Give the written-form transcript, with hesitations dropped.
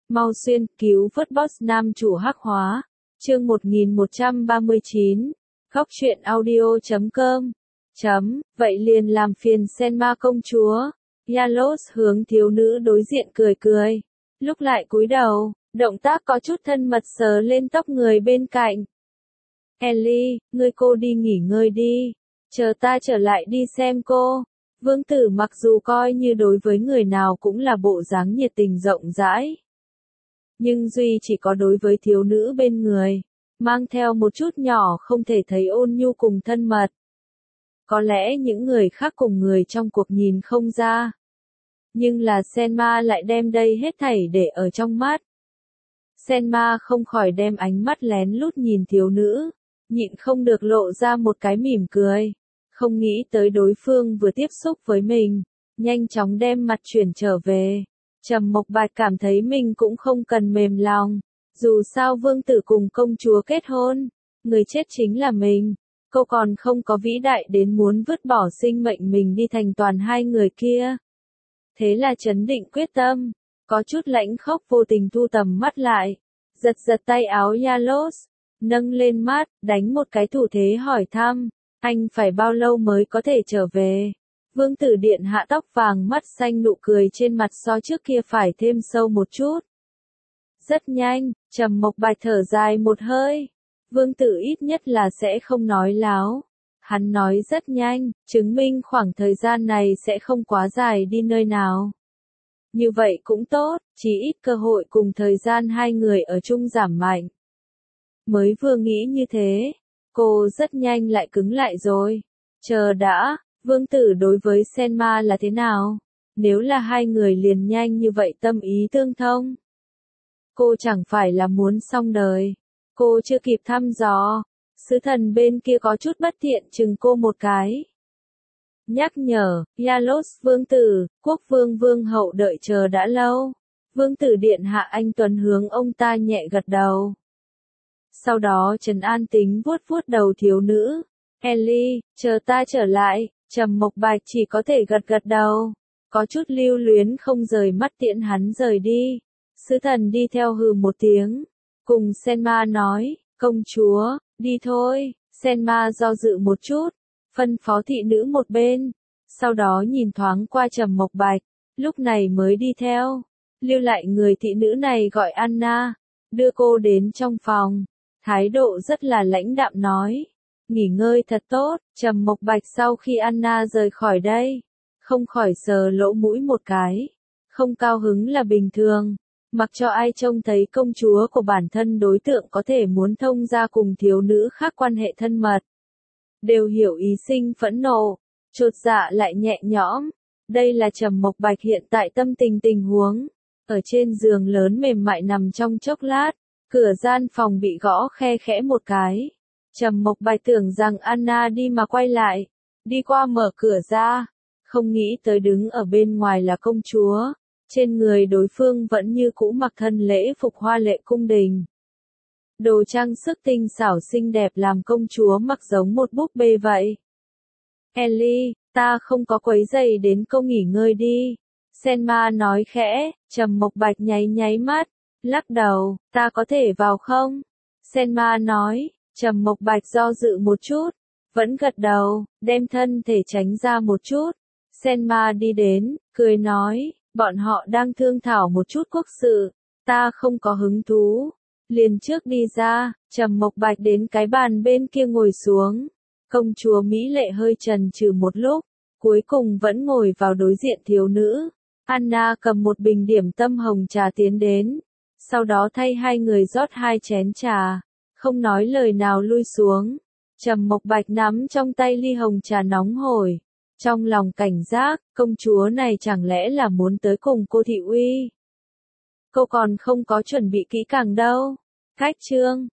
Mau xuyên, cứu vớt boss nam chủ hắc hóa. Chương 1139. Góc truyện audio.com. Vậy liền làm phiền Senma công chúa. Yalos hướng thiếu nữ đối diện cười cười. Lúc lại cúi đầu, động tác có chút thân mật sờ lên tóc người bên cạnh. Ellie, cô đi nghỉ ngơi đi. Chờ ta trở lại đi xem cô. Vương tử mặc dù coi như đối với người nào cũng là bộ dáng nhiệt tình rộng rãi. Nhưng duy chỉ có đối với thiếu nữ bên người, mang theo một chút nhỏ không thể thấy ôn nhu cùng thân mật. Có lẽ những người khác cùng người trong cuộc nhìn không ra. Nhưng là Senma lại đem đây hết thảy để ở trong mắt. Senma không khỏi đem ánh mắt lén lút nhìn thiếu nữ, nhịn không được lộ ra một cái mỉm cười. Không nghĩ tới đối phương vừa tiếp xúc với mình, nhanh chóng đem mặt chuyển trở về. Trầm Mộc Bạch cảm thấy mình cũng không cần mềm lòng. Dù sao vương tử cùng công chúa kết hôn, người chết chính là mình. Cô còn không có vĩ đại đến muốn vứt bỏ sinh mệnh mình đi thành toàn hai người kia. Thế là chấn định quyết tâm, có chút lãnh khốc vô tình thu tầm mắt lại, giật giật tay áo Yalos, nâng lên mắt, đánh một cái thủ thế hỏi thăm, anh phải bao lâu mới có thể trở về? Vương tử điện hạ tóc vàng mắt xanh nụ cười trên mặt so trước kia phải thêm sâu một chút. Rất nhanh, Trầm Mộc Bạch thở dài một hơi. Vương tử ít nhất là sẽ không nói láo. Hắn nói rất nhanh, chứng minh khoảng thời gian này sẽ không quá dài đi nơi nào. Như vậy cũng tốt, chỉ ít cơ hội cùng thời gian hai người ở chung giảm mạnh. Mới vừa nghĩ như thế, cô rất nhanh lại cứng lại rồi. Chờ đã, vương tử đối với Senma là thế nào? Nếu là hai người liền nhanh như vậy tâm ý tương thông, cô chẳng phải là muốn xong đời. Cô chưa kịp thăm dò, sứ thần bên kia có chút bất thiện chừng cô một cái. Nhắc nhở, Yalos vương tử, quốc vương vương hậu đợi chờ đã lâu. Vương tử điện hạ anh tuấn hướng ông ta nhẹ gật đầu. Sau đó trấn an tính vuốt vuốt đầu thiếu nữ. Ellie, chờ ta trở lại. Trầm Mộc Bạch chỉ có thể gật gật đầu. Có chút lưu luyến không rời mắt tiễn hắn rời đi. Sứ thần đi theo hừ một tiếng. Cùng Senma nói, công chúa, đi thôi. Senma do dự một chút, phân phó thị nữ một bên. Sau đó nhìn thoáng qua Trầm Mộc Bạch, lúc này mới đi theo. Lưu lại người thị nữ này gọi Anna, đưa cô đến trong phòng. Thái độ rất là lãnh đạm nói, nghỉ ngơi thật tốt. Trầm Mộc Bạch sau khi Anna rời khỏi đây, không khỏi sờ lỗ mũi một cái. Không cao hứng là bình thường. Mặc cho ai trông thấy công chúa của bản thân đối tượng có thể muốn thông ra cùng thiếu nữ khác quan hệ thân mật, đều hiểu ý sinh phẫn nộ, chột dạ lại nhẹ nhõm. Đây là Trầm Mộc Bạch hiện tại tâm tình huống. Ở trên giường lớn mềm mại nằm trong chốc lát, cửa gian phòng bị gõ khe khẽ một cái. Trầm Mộc Bạch tưởng rằng Anna đi mà quay lại, đi qua mở cửa ra, không nghĩ tới đứng ở bên ngoài là công chúa. Trên người đối phương vẫn như cũ mặc thân lễ phục hoa lệ cung đình. Đồ trang sức tinh xảo xinh đẹp làm công chúa mặc giống một búp bê vậy. Ellie, ta không có quấy rầy đến cô nghỉ ngơi đi. Senma nói khẽ. Trầm Mộc Bạch nháy mắt, lắc đầu, ta có thể vào không? Senma nói. Trầm Mộc Bạch do dự một chút, vẫn gật đầu, đem thân thể tránh ra một chút. Senma đi đến, cười nói. Bọn họ đang thương thảo một chút quốc sự, ta không có hứng thú. Liền trước đi ra, Trầm Mộc Bạch đến cái bàn bên kia ngồi xuống. Công chúa Mỹ lệ hơi chần chừ một lúc, cuối cùng vẫn ngồi vào đối diện thiếu nữ. Anna cầm một bình điểm tâm hồng trà tiến đến, sau đó thay hai người rót hai chén trà, không nói lời nào lui xuống. Trầm Mộc Bạch nắm trong tay ly hồng trà nóng hổi. Trong lòng cảnh giác, công chúa này chẳng lẽ là muốn tới cùng cô thị uy. Cô còn không có chuẩn bị kỹ càng đâu. Cách chương